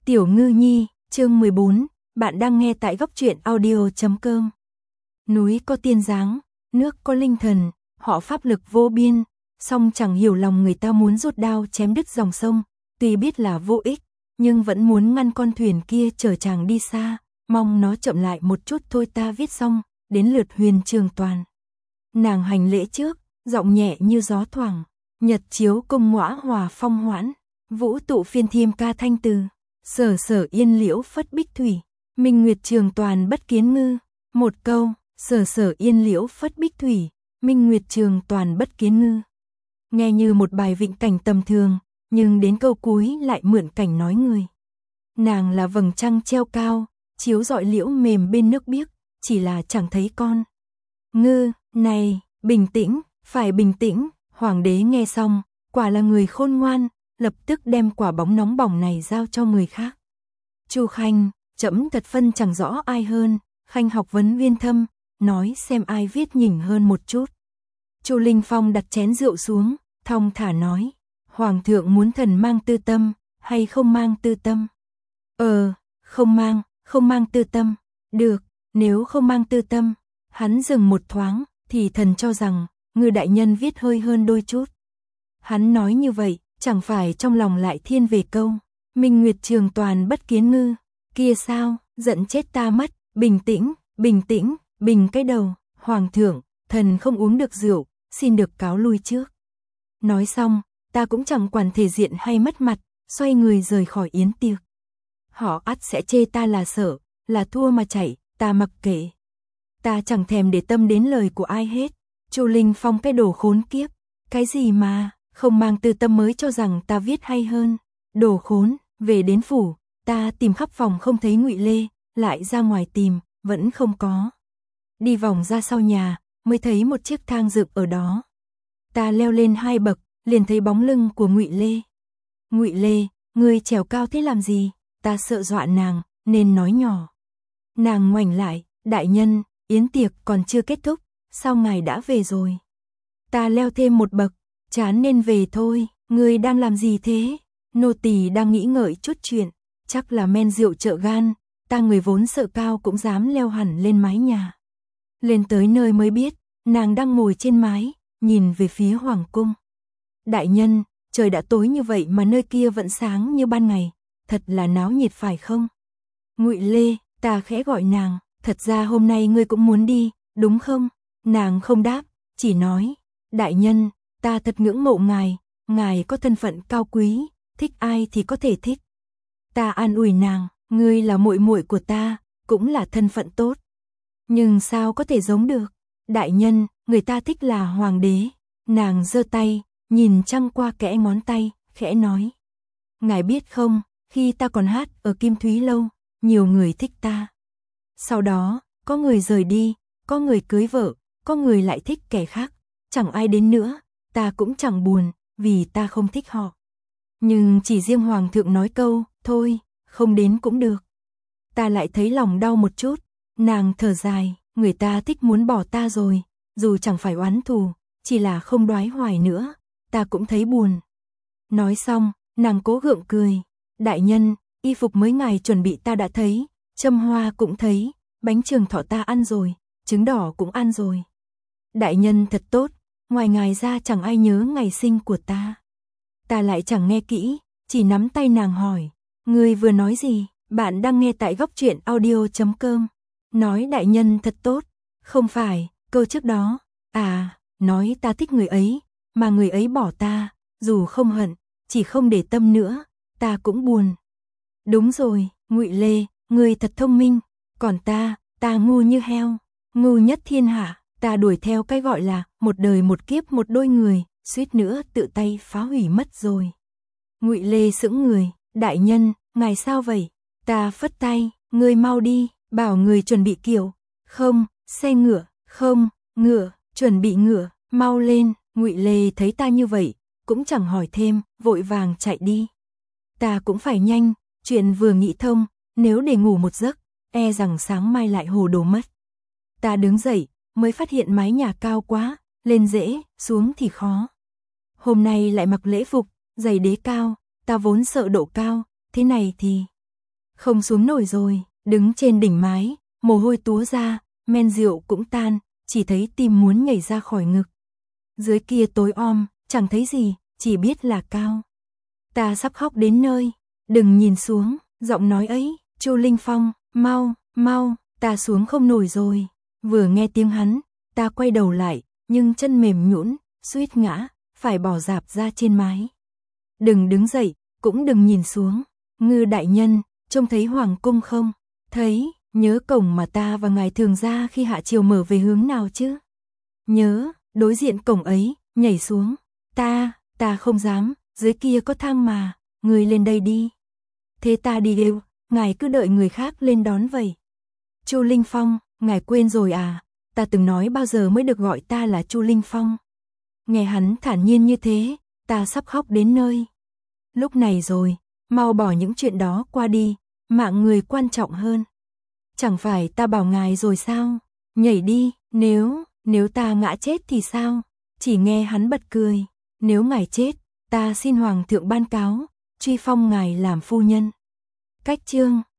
Tiểu Ngư Nhi, chương 14, bạn đang nghe tại góc truyện audio.com. Núi có tiên dáng, nước có linh thần, họ pháp lực vô biên, song chẳng hiểu lòng người ta muốn rút đao chém đứt dòng sông, tuy biết là vô ích, nhưng vẫn muốn ngăn con thuyền kia chở chàng đi xa, mong nó chậm lại một chút thôi. Ta viết xong, đến lượt Huyền Trường Toàn. Nàng hành lễ trước, giọng nhẹ như gió thoảng, nhật chiếu công ngõa hòa phong hoãn, vũ tụ phiên thiêm ca thanh từ. Sở sở yên liễu phất bích thủy, minh nguyệt trường toàn bất kiến ngư. Một câu, sở sở yên liễu phất bích thủy, minh nguyệt trường toàn bất kiến ngư. Nghe như một bài vịnh cảnh tầm thường, nhưng đến câu cuối lại mượn cảnh nói người. Nàng là vầng trăng treo cao, chiếu rọi liễu mềm bên nước biếc, chỉ là chẳng thấy con ngư. Này, bình tĩnh, phải bình tĩnh. Hoàng đế nghe xong, quả là người khôn ngoan, lập tức đem quả bóng nóng bỏng này giao cho người khác. Chu Khanh, trẫm thật phân chẳng rõ ai hơn. Khanh học vấn uyên thâm, nói xem ai viết nhỉnh hơn một chút. Chu Linh Phong đặt chén rượu xuống, thong thả nói, Hoàng thượng muốn thần mang tư tâm, hay không mang tư tâm? Không mang tư tâm. Được, nếu không mang tư tâm. Hắn dừng một thoáng, thì thần cho rằng, Ngư đại nhân viết hơi hơn đôi chút. Hắn nói như vậy, chẳng phải trong lòng lại thiên về câu minh nguyệt trường toàn bất kiến ngư. Kia sao, giận chết ta mất. Bình tĩnh, bình tĩnh, bình cái đầu. Hoàng thượng, thần không uống được rượu, xin được cáo lui trước. Nói xong, ta cũng chẳng quản thể diện hay mất mặt, xoay người rời khỏi yến tiệc. Họ ắt sẽ chê ta là sợ, là thua mà chạy, ta mặc kệ. Ta chẳng thèm để tâm đến lời của ai hết. Chu Linh Phong cái đồ khốn kiếp, cái gì mà không mang tư tâm mới cho rằng ta viết hay hơn. Đồ khốn. Về đến phủ, ta tìm khắp phòng không thấy Ngụy Lê, lại ra ngoài tìm, vẫn không có. Đi vòng ra sau nhà, mới thấy một chiếc thang dựng ở đó. Ta leo lên 2 bậc, liền thấy bóng lưng của Ngụy Lê. Ngụy Lê, ngươi trèo cao thế làm gì? Ta sợ dọa nàng, nên nói nhỏ. Nàng ngoảnh lại, đại nhân, yến tiệc còn chưa kết thúc, sao ngài đã về rồi? Ta leo thêm 1 bậc, chán nên về thôi. Ngươi đang làm gì thế? Nô tỳ đang nghĩ ngợi chút chuyện, chắc là men rượu trợ gan. Ta người vốn sợ cao cũng dám leo hẳn lên mái nhà. Lên tới nơi mới biết, nàng đang ngồi trên mái, nhìn về phía hoàng cung. Đại nhân, trời đã tối như vậy mà nơi kia vẫn sáng như ban ngày, thật là náo nhiệt phải không? Ngụy Lê, ta khẽ gọi nàng, thật ra hôm nay ngươi cũng muốn đi, đúng không? Nàng không đáp, chỉ nói, đại nhân, ta thật ngưỡng mộ ngài, ngài có thân phận cao quý, thích ai thì có thể thích. Ta an ủi nàng, ngươi là muội muội của ta, cũng là thân phận tốt. Nhưng sao có thể giống được? Đại nhân, người ta thích là hoàng đế. Nàng giơ tay, nhìn trăng qua kẽ ngón tay, khẽ nói. Ngài biết không, khi ta còn hát ở Kim Thúy Lâu, nhiều người thích ta. Sau đó, có người rời đi, có người cưới vợ, có người lại thích kẻ khác. Chẳng ai đến nữa, ta cũng chẳng buồn, vì ta không thích họ. Nhưng chỉ riêng hoàng thượng nói câu, thôi, không đến cũng được. Ta lại thấy lòng đau một chút. Nàng thở dài, người ta thích muốn bỏ ta rồi, dù chẳng phải oán thù, chỉ là không đoái hoài nữa, ta cũng thấy buồn. Nói xong, nàng cố gượng cười. Đại nhân, y phục mới ngài chuẩn bị ta đã thấy, châm hoa cũng thấy, bánh trường thọ ta ăn rồi, trứng đỏ cũng ăn rồi. Đại nhân thật tốt, ngoài ngài ra chẳng ai nhớ ngày sinh của ta. Ta lại chẳng nghe kỹ, chỉ nắm tay nàng hỏi, ngươi vừa nói gì? Bạn đang nghe tại góc truyện audio.com. Nói đại nhân thật tốt, không phải, câu trước đó. À, nói ta thích người ấy, mà người ấy bỏ ta, dù không hận, chỉ không để tâm nữa, ta cũng buồn. Đúng rồi, Ngụy Lê, ngươi thật thông minh, còn ta ngu như heo, ngu nhất thiên hạ. Ta đuổi theo cái gọi là một đời một kiếp một đôi người, suýt nữa tự tay phá hủy mất rồi. Ngụy Lê sững người, đại nhân, ngài sao vậy? Ta phất tay, ngươi mau đi, bảo người chuẩn bị kiệu. Không, xe ngựa, không, ngựa, chuẩn bị ngựa, mau lên. Ngụy Lê thấy ta như vậy, cũng chẳng hỏi thêm, vội vàng chạy đi. Ta cũng phải nhanh, chuyện vừa nghĩ thông, nếu để ngủ một giấc, e rằng sáng mai lại hồ đồ mất. Ta đứng dậy, mới phát hiện mái nhà cao quá, lên dễ, xuống thì khó. Hôm nay lại mặc lễ phục, giày đế cao, ta vốn sợ độ cao, thế này thì không xuống nổi rồi, đứng trên đỉnh mái, mồ hôi túa ra, men rượu cũng tan, chỉ thấy tim muốn nhảy ra khỏi ngực. Dưới kia tối om, chẳng thấy gì, chỉ biết là cao. Ta sắp khóc đến nơi, đừng nhìn xuống, giọng nói ấy, Chu Linh Phong, mau, mau, ta xuống không nổi rồi. Vừa nghe tiếng hắn, ta quay đầu lại, nhưng chân mềm nhũn, suýt ngã, phải bỏ dạp ra trên mái. Đừng đứng dậy, cũng đừng nhìn xuống. Ngư đại nhân, trông thấy hoàng cung không? Thấy, nhớ cổng mà ta và ngài thường ra khi hạ triều mở về hướng nào chứ? Nhớ, đối diện cổng ấy, nhảy xuống. Ta không dám, dưới kia có thang mà, người lên đây đi. Thế ta đi đều, ngài cứ đợi người khác lên đón vậy. Chu Linh Phong, ngài quên rồi à? Ta từng nói bao giờ mới được gọi ta là Chu Linh Phong. Nghe hắn thản nhiên như thế, ta sắp khóc đến nơi. Lúc này rồi, mau bỏ những chuyện đó qua đi, mạng người quan trọng hơn. Chẳng phải ta bảo ngài rồi sao? Nhảy đi, nếu ta ngã chết thì sao? Chỉ nghe hắn bật cười, nếu ngài chết, ta xin hoàng thượng ban cáo, truy phong ngài làm phu nhân. Cách chương